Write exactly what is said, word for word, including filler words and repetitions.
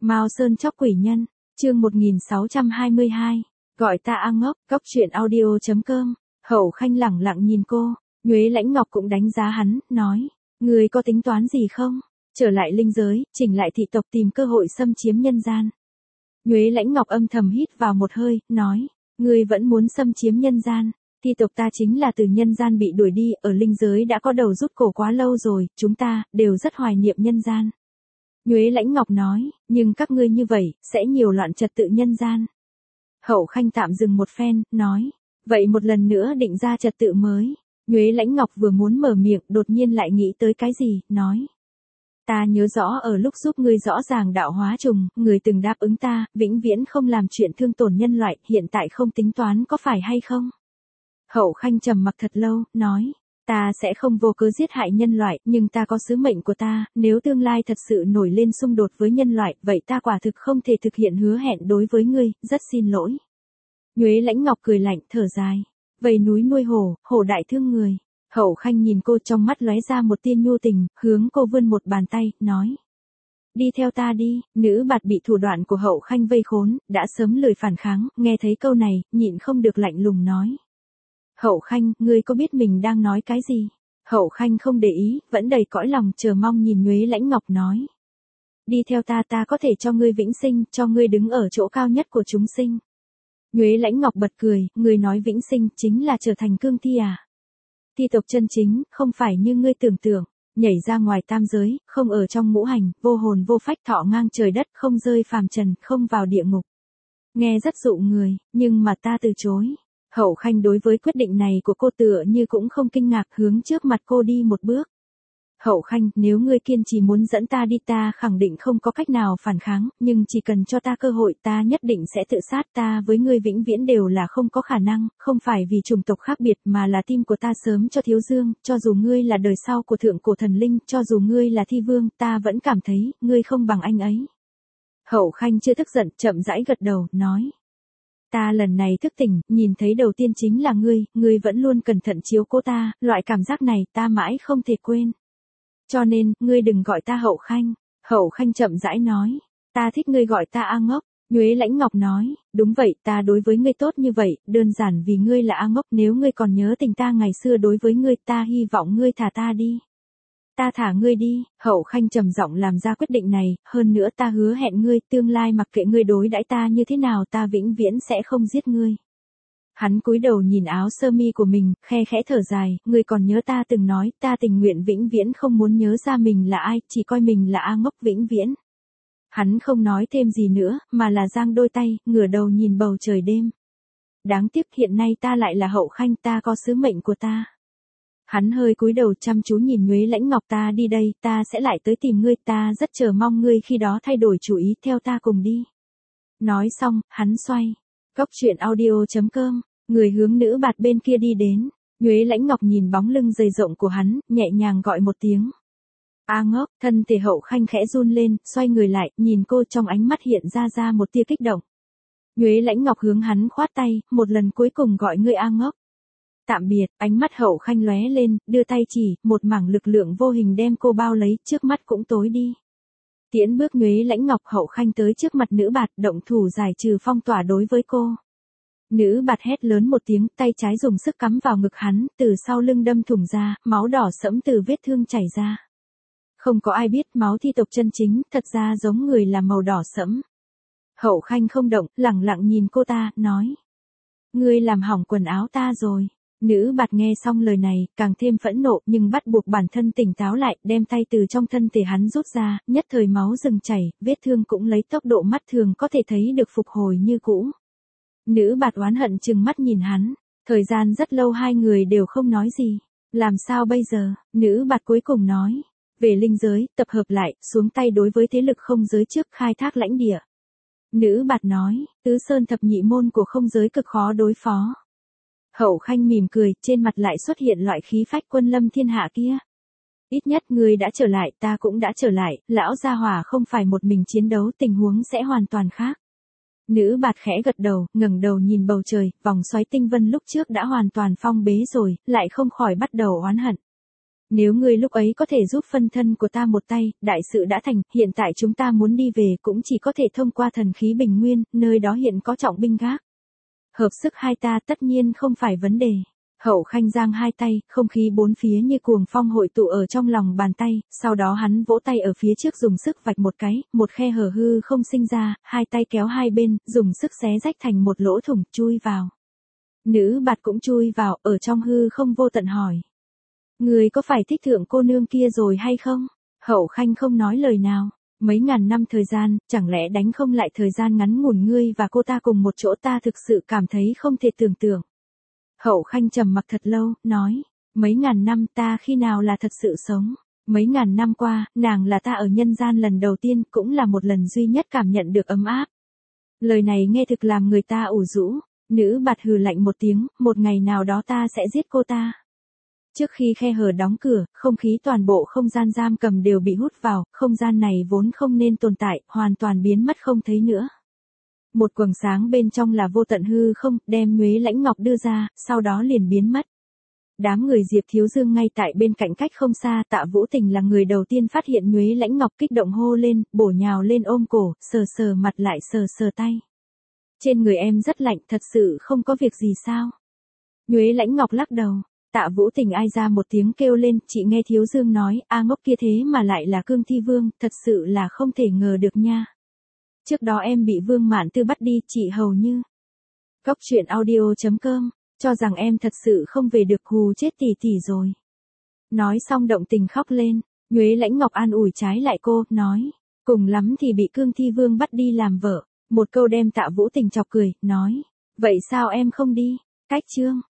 Mao Sơn chóc quỷ nhân, chương một nghìn sáu trăm hai mươi hai, gọi ta A Ngốc, cóc truyện audio chấm com. Hậu Khanh lẳng lặng nhìn cô, Nhuế Lãnh Ngọc cũng đánh giá hắn, nói, ngươi có tính toán gì không? Trở lại linh giới, chỉnh lại thị tộc tìm cơ hội xâm chiếm nhân gian. Nhuế Lãnh Ngọc âm thầm hít vào một hơi, nói, ngươi vẫn muốn xâm chiếm nhân gian. Thi tộc ta chính là từ nhân gian bị đuổi đi, ở linh giới đã có đầu rút cổ quá lâu rồi, chúng ta đều rất hoài niệm nhân gian. Nhuế Lãnh Ngọc nói, nhưng các ngươi như vậy, sẽ nhiều loạn trật tự nhân gian. Hậu Khanh tạm dừng một phen, nói, vậy một lần nữa định ra trật tự mới. Nhuế Lãnh Ngọc vừa muốn mở miệng, đột nhiên lại nghĩ tới cái gì, nói. Ta nhớ rõ ở lúc giúp ngươi rõ ràng đạo hóa trùng, ngươi từng đáp ứng ta, vĩnh viễn không làm chuyện thương tổn nhân loại, hiện tại không tính toán có phải hay không? Hậu Khanh trầm mặc thật lâu, nói, ta sẽ không vô cớ giết hại nhân loại, nhưng ta có sứ mệnh của ta, nếu tương lai thật sự nổi lên xung đột với nhân loại, vậy ta quả thực không thể thực hiện hứa hẹn đối với ngươi, rất xin lỗi. Nhuế Lãnh Ngọc cười lạnh, thở dài, vầy núi nuôi hổ, hổ đại thương người. Hậu Khanh nhìn cô trong mắt lóe ra một tia nhu tình, hướng cô vươn một bàn tay, nói. Đi theo ta đi, nữ bạt bị thủ đoạn của Hậu Khanh vây khốn, đã sớm lười phản kháng, nghe thấy câu này, nhịn không được lạnh lùng nói. Hậu Khanh, ngươi có biết mình đang nói cái gì? Hậu Khanh không để ý, vẫn đầy cõi lòng chờ mong nhìn Nhuế Lãnh Ngọc nói. Đi theo ta ta có thể cho ngươi vĩnh sinh, cho ngươi đứng ở chỗ cao nhất của chúng sinh. Nhuế Lãnh Ngọc bật cười, ngươi nói vĩnh sinh chính là trở thành cương thi à? Thi tộc chân chính, không phải như ngươi tưởng tượng, nhảy ra ngoài tam giới, không ở trong ngũ hành, vô hồn vô phách thọ ngang trời đất, không rơi phàm trần, không vào địa ngục. Nghe rất dụ người, nhưng mà ta từ chối. Hậu Khanh đối với quyết định này của cô tựa như cũng không kinh ngạc, hướng trước mặt cô đi một bước. Hậu Khanh, nếu ngươi kiên trì muốn dẫn ta đi ta khẳng định không có cách nào phản kháng, nhưng chỉ cần cho ta cơ hội ta nhất định sẽ tự sát, ta với ngươi vĩnh viễn đều là không có khả năng, không phải vì chủng tộc khác biệt mà là tim của ta sớm cho thiếu dương, cho dù ngươi là đời sau của thượng cổ thần linh, cho dù ngươi là thi vương, ta vẫn cảm thấy, ngươi không bằng anh ấy. Hậu Khanh chưa tức giận, chậm rãi gật đầu, nói. Ta lần này thức tỉnh, nhìn thấy đầu tiên chính là ngươi, ngươi vẫn luôn cẩn thận chiếu cố ta, loại cảm giác này ta mãi không thể quên. Cho nên, ngươi đừng gọi ta Hậu Khanh. Hậu Khanh chậm rãi nói, ta thích ngươi gọi ta A Ngốc. Nhuế Lãnh Ngọc nói, đúng vậy, ta đối với ngươi tốt như vậy, đơn giản vì ngươi là A Ngốc, nếu ngươi còn nhớ tình ta ngày xưa đối với ngươi, ta hy vọng ngươi thả ta đi. Ta thả ngươi đi. Hậu Khanh trầm giọng làm ra quyết định này, hơn nữa ta hứa hẹn ngươi, tương lai mặc kệ ngươi đối đãi ta như thế nào ta vĩnh viễn sẽ không giết ngươi. Hắn cúi đầu nhìn áo sơ mi của mình, khe khẽ thở dài, ngươi còn nhớ ta từng nói, ta tình nguyện vĩnh viễn không muốn nhớ ra mình là ai, chỉ coi mình là A Ngốc vĩnh viễn. Hắn không nói thêm gì nữa, mà là giang đôi tay, ngửa đầu nhìn bầu trời đêm. Đáng tiếc hiện nay ta lại là Hậu Khanh, ta có sứ mệnh của ta. Hắn hơi cúi đầu chăm chú nhìn Nhuế Lãnh Ngọc, ta đi đây, ta sẽ lại tới tìm ngươi, ta rất chờ mong ngươi khi đó thay đổi chủ ý, theo ta cùng đi. Nói xong, hắn xoay. Cóc truyện audio chấm com, người hướng nữ bạt bên kia đi đến. Nhuế Lãnh Ngọc nhìn bóng lưng dày rộng của hắn, nhẹ nhàng gọi một tiếng. A Ngốc, thân thể Hậu Khanh khẽ run lên, xoay người lại, nhìn cô trong ánh mắt hiện ra ra một tia kích động. Nhuế Lãnh Ngọc hướng hắn khoát tay, một lần cuối cùng gọi ngươi A Ngốc. Tạm biệt, ánh mắt Hậu Khanh lóe lên, đưa tay chỉ, một mảng lực lượng vô hình đem cô bao lấy, trước mắt cũng tối đi. Tiễn bước Nhuế Lãnh Ngọc, Hậu Khanh tới trước mặt nữ bạt, động thủ giải trừ phong tỏa đối với cô. Nữ bạt hét lớn một tiếng, tay trái dùng sức cắm vào ngực hắn, từ sau lưng đâm thủng ra, máu đỏ sẫm từ vết thương chảy ra. Không có ai biết máu thi tộc chân chính, thật ra giống người là màu đỏ sẫm. Hậu Khanh không động, lẳng lặng nhìn cô ta, nói. Ngươi làm hỏng quần áo ta rồi. Nữ bạt nghe xong lời này, càng thêm phẫn nộ, nhưng bắt buộc bản thân tỉnh táo lại, đem tay từ trong thân thể hắn rút ra, nhất thời máu dừng chảy, vết thương cũng lấy tốc độ mắt thường có thể thấy được phục hồi như cũ. Nữ bạt oán hận chừng mắt nhìn hắn, thời gian rất lâu hai người đều không nói gì. Làm sao bây giờ? Nữ bạt cuối cùng nói. Về linh giới, tập hợp lại, xuống tay đối với thế lực không giới trước khai thác lãnh địa. Nữ bạt nói, tứ sơn thập nhị môn của không giới cực khó đối phó. Hậu Khanh mỉm cười, trên mặt lại xuất hiện loại khí phách quân lâm thiên hạ kia. Ít nhất ngươi đã trở lại, ta cũng đã trở lại, lão gia hỏa không phải một mình chiến đấu, tình huống sẽ hoàn toàn khác. Nữ bạt khẽ gật đầu, ngẩng đầu nhìn bầu trời, vòng xoáy tinh vân lúc trước đã hoàn toàn phong bế rồi, lại không khỏi bắt đầu oán hận. Nếu ngươi lúc ấy có thể giúp phân thân của ta một tay, đại sự đã thành, hiện tại chúng ta muốn đi về cũng chỉ có thể thông qua thần khí bình nguyên, nơi đó hiện có trọng binh gác. Hợp sức hai ta tất nhiên không phải vấn đề. Hậu Khanh giang hai tay, không khí bốn phía như cuồng phong hội tụ ở trong lòng bàn tay, sau đó hắn vỗ tay ở phía trước dùng sức vạch một cái, một khe hở hư không sinh ra, hai tay kéo hai bên, dùng sức xé rách thành một lỗ thủng, chui vào. Nữ bạt cũng chui vào, ở trong hư không vô tận hỏi. Người có phải thích thượng cô nương kia rồi hay không? Hậu Khanh không nói lời nào. Mấy ngàn năm thời gian, chẳng lẽ đánh không lại thời gian ngắn ngủn ngươi và cô ta cùng một chỗ, ta thực sự cảm thấy không thể tưởng tượng. Hậu Khanh trầm mặc thật lâu, nói, mấy ngàn năm ta khi nào là thật sự sống. Mấy ngàn năm qua, nàng là ta ở nhân gian lần đầu tiên, cũng là một lần duy nhất cảm nhận được ấm áp. Lời này nghe thực làm người ta ủ rũ. Nữ bạt hừ lạnh một tiếng, một ngày nào đó ta sẽ giết cô ta. Trước khi khe hở đóng cửa, không khí toàn bộ không gian giam cầm đều bị hút vào, không gian này vốn không nên tồn tại, hoàn toàn biến mất không thấy nữa. Một quầng sáng bên trong là vô tận hư không, đem Nhuế Lãnh Ngọc đưa ra, sau đó liền biến mất. Đám người Diệp Thiếu Dương ngay tại bên cạnh cách không xa, Tạ Vũ Tình là người đầu tiên phát hiện Nhuế Lãnh Ngọc, kích động hô lên, bổ nhào lên ôm cổ, sờ sờ mặt lại sờ sờ tay. Trên người em rất lạnh, thật sự không có việc gì sao? Nhuế Lãnh Ngọc lắc đầu. Tạ Vũ Tình ai ra một tiếng kêu lên, chị nghe Thiếu Dương nói, a ngốc kia thế mà lại là Cương Thi Vương, thật sự là không thể ngờ được nha. Trước đó em bị Vương Mạn Tư bắt đi, chị hầu như. Cóc truyện audio chấm com, cho rằng em thật sự không về được, hù chết tỷ tỷ rồi. Nói xong động tình khóc lên, Nhuế Lãnh Ngọc an ủi trái lại cô, nói, cùng lắm thì bị Cương Thi Vương bắt đi làm vợ. Một câu đem Tạ Vũ Tình chọc cười, nói, vậy sao em không đi? Cách chương.